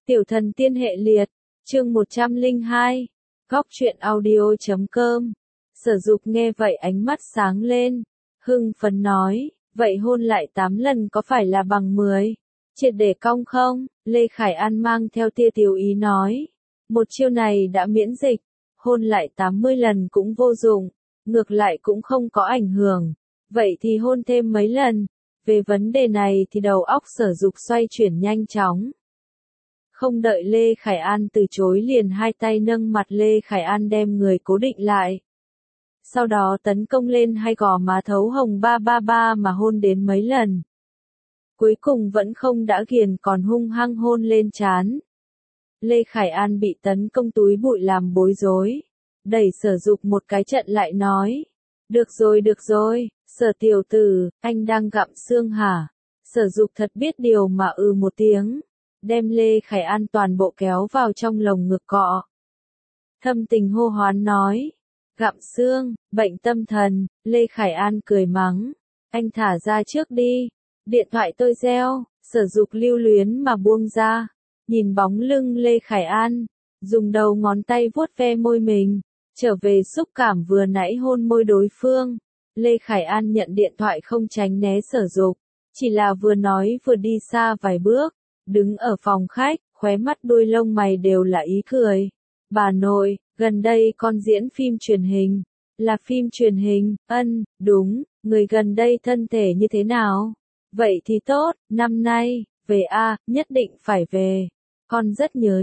Tiểu thần tiên hệ liệt, chương 102, góc truyện audio.com. Sở Dục nghe vậy ánh mắt sáng lên, hưng phấn nói, vậy hôn lại 8 lần có phải là bằng 10? Triệt để cong không? Lê Khải An mang theo tia tiểu ý nói, một chiêu này đã miễn dịch, hôn lại 80 lần cũng vô dụng, ngược lại cũng không có ảnh hưởng, vậy thì hôn thêm mấy lần. Về vấn đề này thì đầu óc Sở Dục xoay chuyển nhanh chóng. Không đợi Lê Khải An từ chối liền hai tay nâng mặt Lê Khải An đem người cố định lại. Sau đó tấn công lên hai gò má thấu hồng ba mà hôn đến mấy lần. Cuối cùng vẫn không đã ghiền còn hung hăng hôn lên trán. Lê Khải An bị tấn công túi bụi làm bối rối. Đẩy Sở Dục một cái trận lại nói. Được rồi, Sở tiểu tử, anh đang gặm xương hả? Sở Dục thật biết điều mà một tiếng. Đem Lê Khải An toàn bộ kéo vào trong lồng ngực cọ. Thâm tình hô hoán nói. Gặm xương, bệnh tâm thần, Lê Khải An cười mắng. Anh thả ra trước đi. Điện thoại tôi reo, Sở Dục lưu luyến mà buông ra. Nhìn bóng lưng Lê Khải An, dùng đầu ngón tay vuốt ve môi mình, trở về xúc cảm vừa nãy hôn môi đối phương. Lê Khải An nhận điện thoại không tránh né Sở Dục, chỉ là vừa nói vừa đi xa vài bước, đứng ở phòng khách, khóe mắt đuôi lông mày đều là ý cười. Bà nội, gần đây con diễn phim truyền hình. Là phim truyền hình, đúng, người gần đây thân thể như thế nào? Vậy thì tốt, năm nay, về nhất định phải về. Con rất nhớ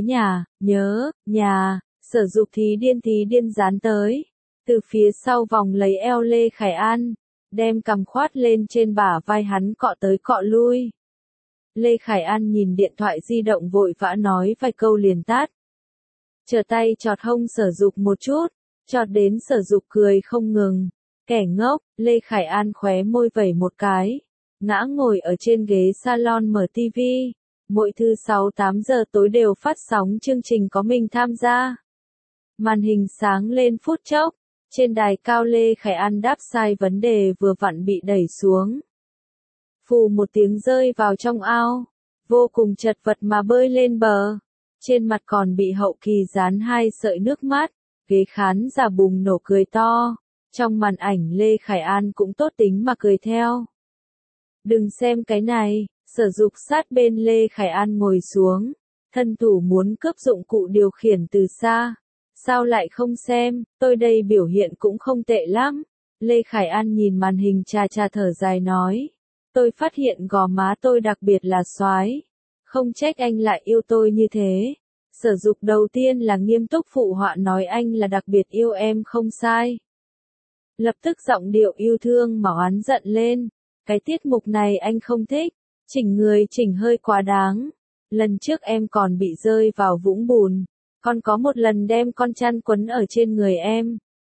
nhà, Sở Dục thí điên dán tới. Từ phía sau vòng lấy eo Lê Khải An, đem cằm khoát lên trên bả vai hắn cọ tới cọ lui. Lê Khải An nhìn điện thoại di động vội vã nói vài câu liền tắt. Trở tay chọt hông Sở Dục một chút, chọt đến Sở Dục cười không ngừng. Kẻ ngốc, Lê Khải An khóe môi vẩy một cái, ngã ngồi ở trên ghế salon mở tivi. Mỗi thứ 6-8 giờ tối đều phát sóng chương trình có mình tham gia. Màn hình sáng lên phút chốc, trên đài cao Lê Khải An đáp sai vấn đề vừa vặn bị đẩy xuống. Phù một tiếng rơi vào trong ao, vô cùng chật vật mà bơi lên bờ. Trên mặt còn bị hậu kỳ dán 2 sợi nước mắt, ghế khán giả bùng nổ cười to. Trong màn ảnh Lê Khải An cũng tốt tính mà cười theo. Đừng xem cái này, Sở Dục sát bên Lê Khải An ngồi xuống, thân thủ muốn cướp dụng cụ điều khiển từ xa. Sao lại không xem, tôi đây biểu hiện cũng không tệ lắm. Lê Khải An nhìn màn hình chà thở dài nói. Tôi phát hiện gò má tôi đặc biệt là xoái. Không trách anh lại yêu tôi như thế. Sở Dục đầu tiên là nghiêm túc phụ họa nói anh là đặc biệt yêu em không sai. Lập tức giọng điệu yêu thương mà oán giận lên. Cái tiết mục này anh không thích. Chỉnh người chỉnh hơi quá đáng. Lần trước em còn bị rơi vào vũng bùn. Còn có một lần đem con chăn quấn ở trên người em.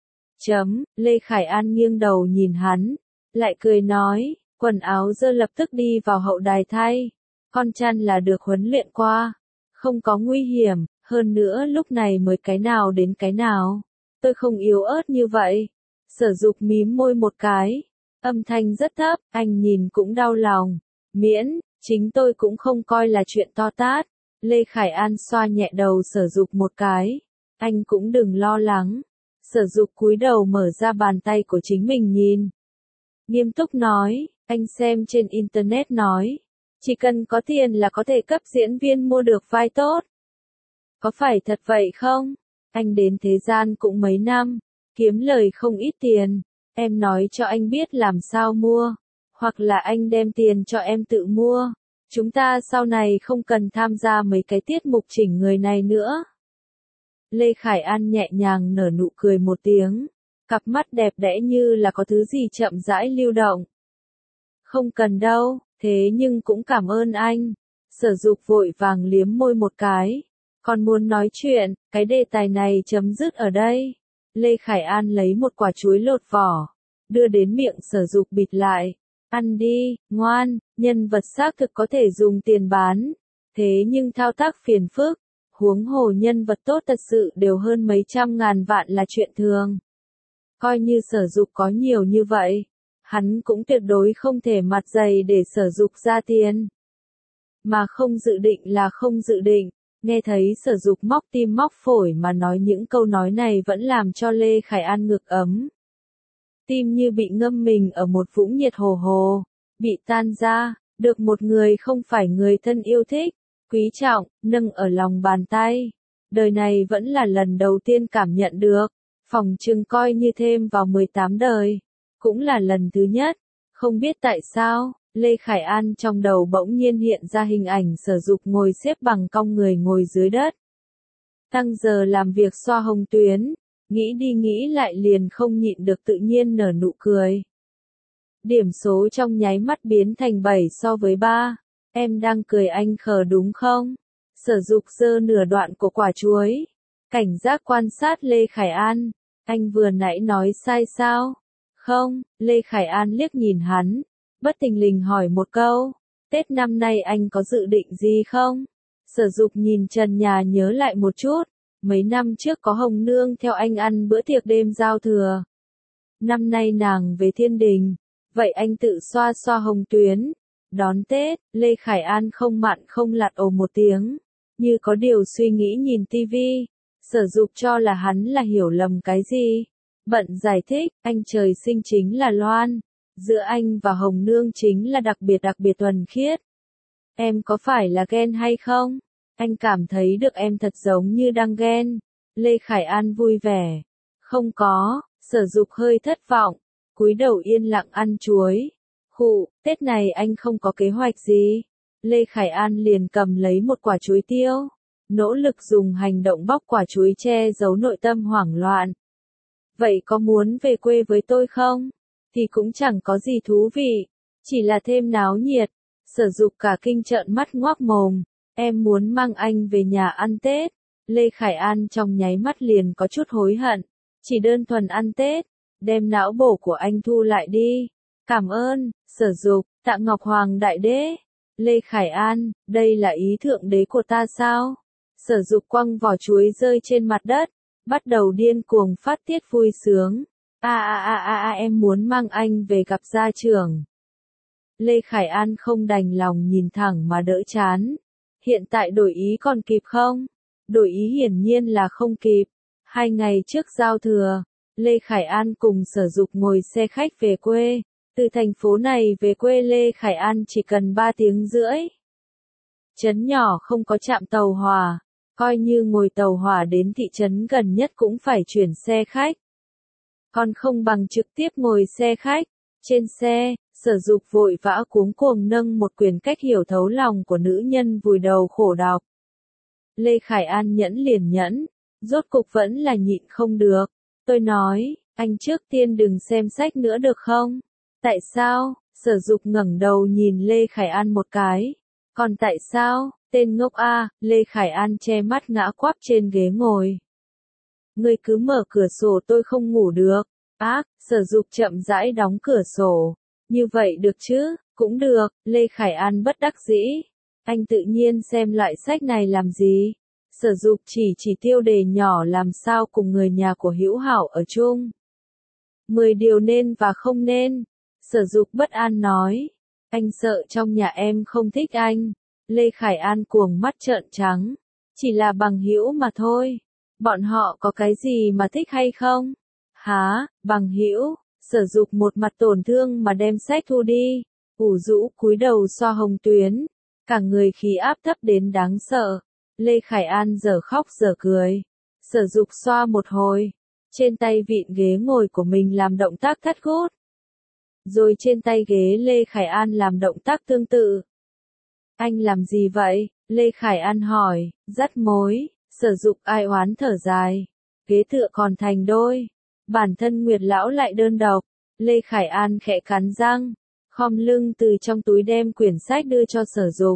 Lê Khải An nghiêng đầu nhìn hắn. Lại cười nói. Quần áo dơ lập tức đi vào hậu đài thay. Con chăn là được huấn luyện qua. Không có nguy hiểm. Hơn nữa lúc này mới cái nào đến cái nào. Tôi không yếu ớt như vậy. Sở Dục mím môi một cái. Âm thanh rất thấp. Anh nhìn cũng đau lòng. Miễn, chính tôi cũng không coi là chuyện to tát. Lê Khải An xoa nhẹ đầu Sở Dục một cái. Anh cũng đừng lo lắng. Sở Dục cúi đầu mở ra bàn tay của chính mình nhìn. Nghiêm túc nói, anh xem trên internet nói. Chỉ cần có tiền là có thể cấp diễn viên mua được vai tốt. Có phải thật vậy không? Anh đến thế gian cũng mấy năm, kiếm lời không ít tiền. Em nói cho anh biết làm sao mua. Hoặc là anh đem tiền cho em tự mua. Chúng ta sau này không cần tham gia mấy cái tiết mục chỉnh người này nữa. Lê Khải An nhẹ nhàng nở nụ cười một tiếng. Cặp mắt đẹp đẽ như là có thứ gì chậm rãi lưu động. Không cần đâu, thế nhưng cũng cảm ơn anh. Sở Dục vội vàng liếm môi một cái. Còn muốn nói chuyện, cái đề tài này chấm dứt ở đây. Lê Khải An lấy một quả chuối lột vỏ. Đưa đến miệng Sở Dục bịt lại. Ăn đi, ngoan, nhân vật xác thực có thể dùng tiền bán. Thế nhưng thao tác phiền phức. Huống hồ nhân vật tốt thật sự đều hơn mấy trăm ngàn vạn là chuyện thường. Coi như Sở Dục có nhiều như vậy. Hắn cũng tuyệt đối không thể mặt dày để Sở Dục ra tiền. Mà không dự định là không dự định. Nghe thấy Sở Dục móc tim móc phổi mà nói những câu nói này vẫn làm cho Lê Khải An ngực ấm. Tim như bị ngâm mình ở một vũng nhiệt hồ hồ, bị tan ra, được một người không phải người thân yêu thích, quý trọng, nâng ở lòng bàn tay. Đời này vẫn là lần đầu tiên cảm nhận được, phỏng chừng coi như thêm vào 18 đời, cũng là lần thứ nhất. Không biết tại sao, Lê Khải An trong đầu bỗng nhiên hiện ra hình ảnh Sở Dục ngồi xếp bằng cong người ngồi dưới đất. Tăng giờ làm việc xoa hồng tuyến, nghĩ đi nghĩ lại liền không nhịn được tự nhiên nở nụ cười. Điểm số trong nháy mắt biến thành 7 so với 3. Em đang cười anh khờ đúng không? Sở Dục giơ nửa đoạn của quả chuối. Cảnh giác quan sát Lê Khải An. Anh vừa nãy nói sai sao? Không, Lê Khải An liếc nhìn hắn. Bất thình lình hỏi một câu. Tết năm nay anh có dự định gì không? Sở Dục nhìn trần nhà nhớ lại một chút. Mấy năm trước có Hồng Nương theo anh ăn bữa tiệc đêm giao thừa. Năm nay nàng về thiên đình. Vậy anh tự xoa xoa hồng tuyến. Đón Tết, Lê Khải An không mặn không lạt ồ một tiếng. Như có điều suy nghĩ nhìn tivi. Sở Dục cho là hắn là hiểu lầm cái gì. Bận giải thích, anh trời sinh chính là Loan. Giữa anh và Hồng Nương chính là đặc biệt thuần khiết. Em có phải là ghen hay không? Anh cảm thấy được em thật giống như đang ghen. Lê Khải An vui vẻ. Không có, Sở Dục hơi thất vọng. Cúi đầu yên lặng ăn chuối. Khụ, Tết này anh không có kế hoạch gì. Lê Khải An liền cầm lấy một quả chuối tiêu. Nỗ lực dùng hành động bóc quả chuối che giấu nội tâm hoảng loạn. Vậy có muốn về quê với tôi không? Thì cũng chẳng có gì thú vị. Chỉ là thêm náo nhiệt. Sở Dục cả kinh trợn mắt ngoác mồm. Em muốn mang anh về nhà ăn Tết. Lê Khải An trong nháy mắt liền có chút hối hận. Chỉ đơn thuần ăn Tết. Đem não bổ của anh thu lại đi. Cảm ơn, Sở Dục, Tạ Ngọc Hoàng Đại Đế. Lê Khải An, đây là ý thượng đế của ta sao? Sở Dục quăng vỏ chuối rơi trên mặt đất. Bắt đầu điên cuồng phát tiết vui sướng. Em muốn mang anh về gặp gia trưởng. Lê Khải An không đành lòng nhìn thẳng mà đỡ chán. Hiện tại đổi ý còn kịp không? Đổi ý hiển nhiên là không kịp. 2 ngày trước giao thừa, Lê Khải An cùng Sở Dục ngồi xe khách về quê. Từ thành phố này về quê Lê Khải An chỉ cần 3 tiếng rưỡi. Trấn nhỏ không có trạm tàu hỏa. Coi như ngồi tàu hỏa đến thị trấn gần nhất cũng phải chuyển xe khách. Còn không bằng trực tiếp ngồi xe khách. Trên xe, Sở Dục vội vã cuống cuồng nâng một quyển Cách hiểu thấu lòng của nữ nhân vùi đầu khổ đọc. Lê Khải An nhẫn liền nhẫn, rốt cục vẫn là nhịn không được. Tôi nói, anh trước tiên đừng xem sách nữa được không? Tại sao? Sở Dục ngẩng đầu nhìn Lê Khải An một cái. Còn tại sao? Tên ngốc a, Lê Khải An che mắt ngã quắp trên ghế ngồi. Ngươi cứ mở cửa sổ tôi không ngủ được. Ác, Sở Dục chậm rãi đóng cửa sổ. Như vậy được chứ? Cũng được, Lê Khải An bất đắc dĩ. Anh tự nhiên xem loại sách này làm gì? Sở Dục chỉ tiêu đề nhỏ làm sao cùng người nhà của Hữu Hảo ở chung. 10 điều nên và không nên. Sở Dục bất an nói. Anh sợ trong nhà em không thích anh. Lê Khải An cuồng mắt trợn trắng. Chỉ là bằng hữu mà thôi. Bọn họ có cái gì mà thích hay không? Hả, bằng hữu? Sở Dục một mặt tổn thương mà đem sách thu đi. Ủ rũ cúi đầu xoa hồng tuyến. Cả người khí áp thấp đến đáng sợ. Lê Khải An giờ khóc giờ cười. Sở Dục xoa một hồi. Trên tay vịn ghế ngồi của mình làm động tác thắt gút. Rồi trên tay ghế Lê Khải An làm động tác tương tự. Anh làm gì vậy? Lê Khải An hỏi, dắt mối. Sở Dục ai oán thở dài. Ghế tựa còn thành đôi. Bản thân Nguyệt Lão lại đơn độc. Lê Khải An khẽ cắn răng. Khom lưng từ trong túi đem quyển sách đưa cho Sở Dục.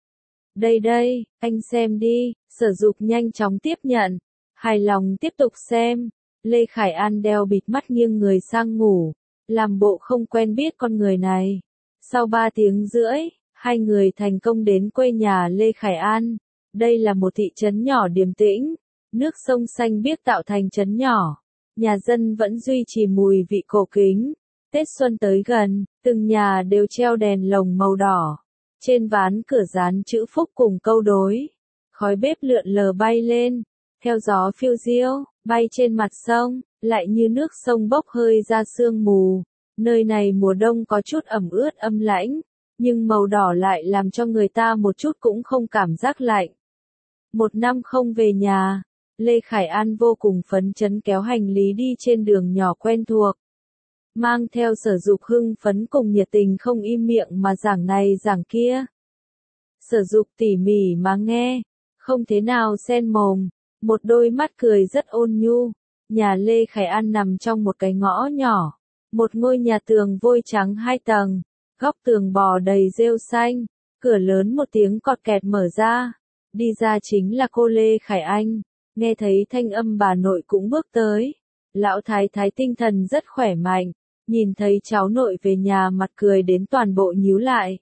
Đây, anh xem đi. Sở Dục nhanh chóng tiếp nhận. Hài lòng tiếp tục xem. Lê Khải An đeo bịt mắt nghiêng người sang ngủ. Làm bộ không quen biết con người này. Sau 3 tiếng rưỡi, hai người thành công đến quê nhà Lê Khải An. Đây là một thị trấn nhỏ điềm tĩnh. Nước sông xanh biếc tạo thành trấn nhỏ. Nhà dân vẫn duy trì mùi vị cổ kính. Tết xuân tới gần, từng nhà đều treo đèn lồng màu đỏ. Trên ván cửa dán chữ phúc cùng câu đối. khói bếp lượn lờ bay lên, theo gió phiêu diêu, bay trên mặt sông, lại như nước sông bốc hơi ra sương mù. Nơi này mùa đông có chút ẩm ướt âm lãnh, nhưng màu đỏ lại làm cho người ta một chút cũng không cảm giác lạnh. Một năm không về nhà, Lê Khải An vô cùng phấn chấn kéo hành lý đi trên đường nhỏ quen thuộc. Mang theo Sở Dục hưng phấn cùng nhiệt tình không im miệng mà giảng này giảng kia. Sở Dục tỉ mỉ mà nghe, không thế nào xen mồm, một đôi mắt cười rất ôn nhu. Nhà Lê Khải An nằm trong một cái ngõ nhỏ, một ngôi nhà tường vôi trắng 2 tầng, góc tường bò đầy rêu xanh, cửa lớn một tiếng cọt kẹt mở ra, đi ra chính là cô Lê Khải Anh. Nghe thấy thanh âm bà nội cũng bước tới. Lão thái thái tinh thần rất khỏe mạnh, nhìn thấy cháu nội về nhà mặt cười đến toàn bộ nhíu lại.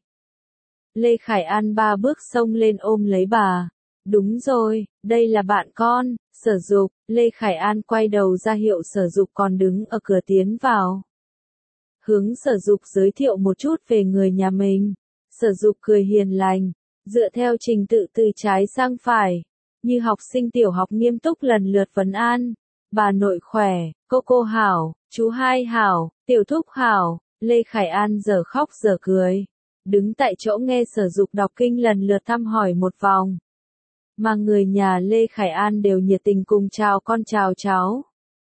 Lê Khải An 3 bước xông lên ôm lấy bà. Đúng rồi, đây là bạn con, Sở Dục. Lê Khải An quay đầu ra hiệu Sở Dục còn đứng ở cửa tiến vào. Hướng Sở Dục giới thiệu một chút về người nhà mình. Sở Dục cười hiền lành, dựa theo trình tự từ trái sang phải, như học sinh tiểu học nghiêm túc lần lượt vấn an. Bà nội khỏe, cô hảo, chú hai hảo, tiểu thúc hảo. Lê Khải An giờ khóc giờ cười, đứng tại chỗ nghe Sở Dục đọc kinh lần lượt thăm hỏi một vòng. Mà người nhà Lê Khải An đều nhiệt tình cùng chào con chào cháu.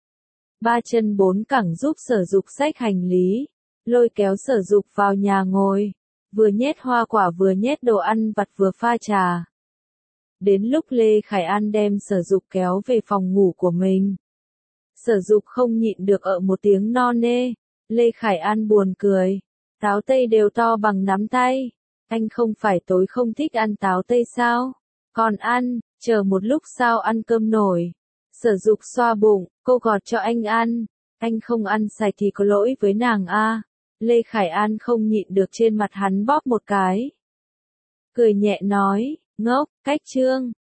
3 chân 4 cẳng giúp Sở Dục xách hành lý, lôi kéo Sở Dục vào nhà ngồi, vừa nhét hoa quả vừa nhét đồ ăn vặt vừa pha trà. Đến lúc Lê Khải An đem Sở Dục kéo về phòng ngủ của mình, Sở Dục không nhịn được một tiếng no nê. Lê Khải An buồn cười, táo tây đều to bằng nắm tay, anh không phải tối không thích ăn táo tây sao? Còn ăn, chờ một lúc sao ăn cơm nổi. Sở Dục xoa bụng, cô gọt cho anh không ăn sạch thì có lỗi với nàng a. Lê Khải An không nhịn được trên mặt hắn bóp một cái. Cười nhẹ nói, ngốc, cách trương.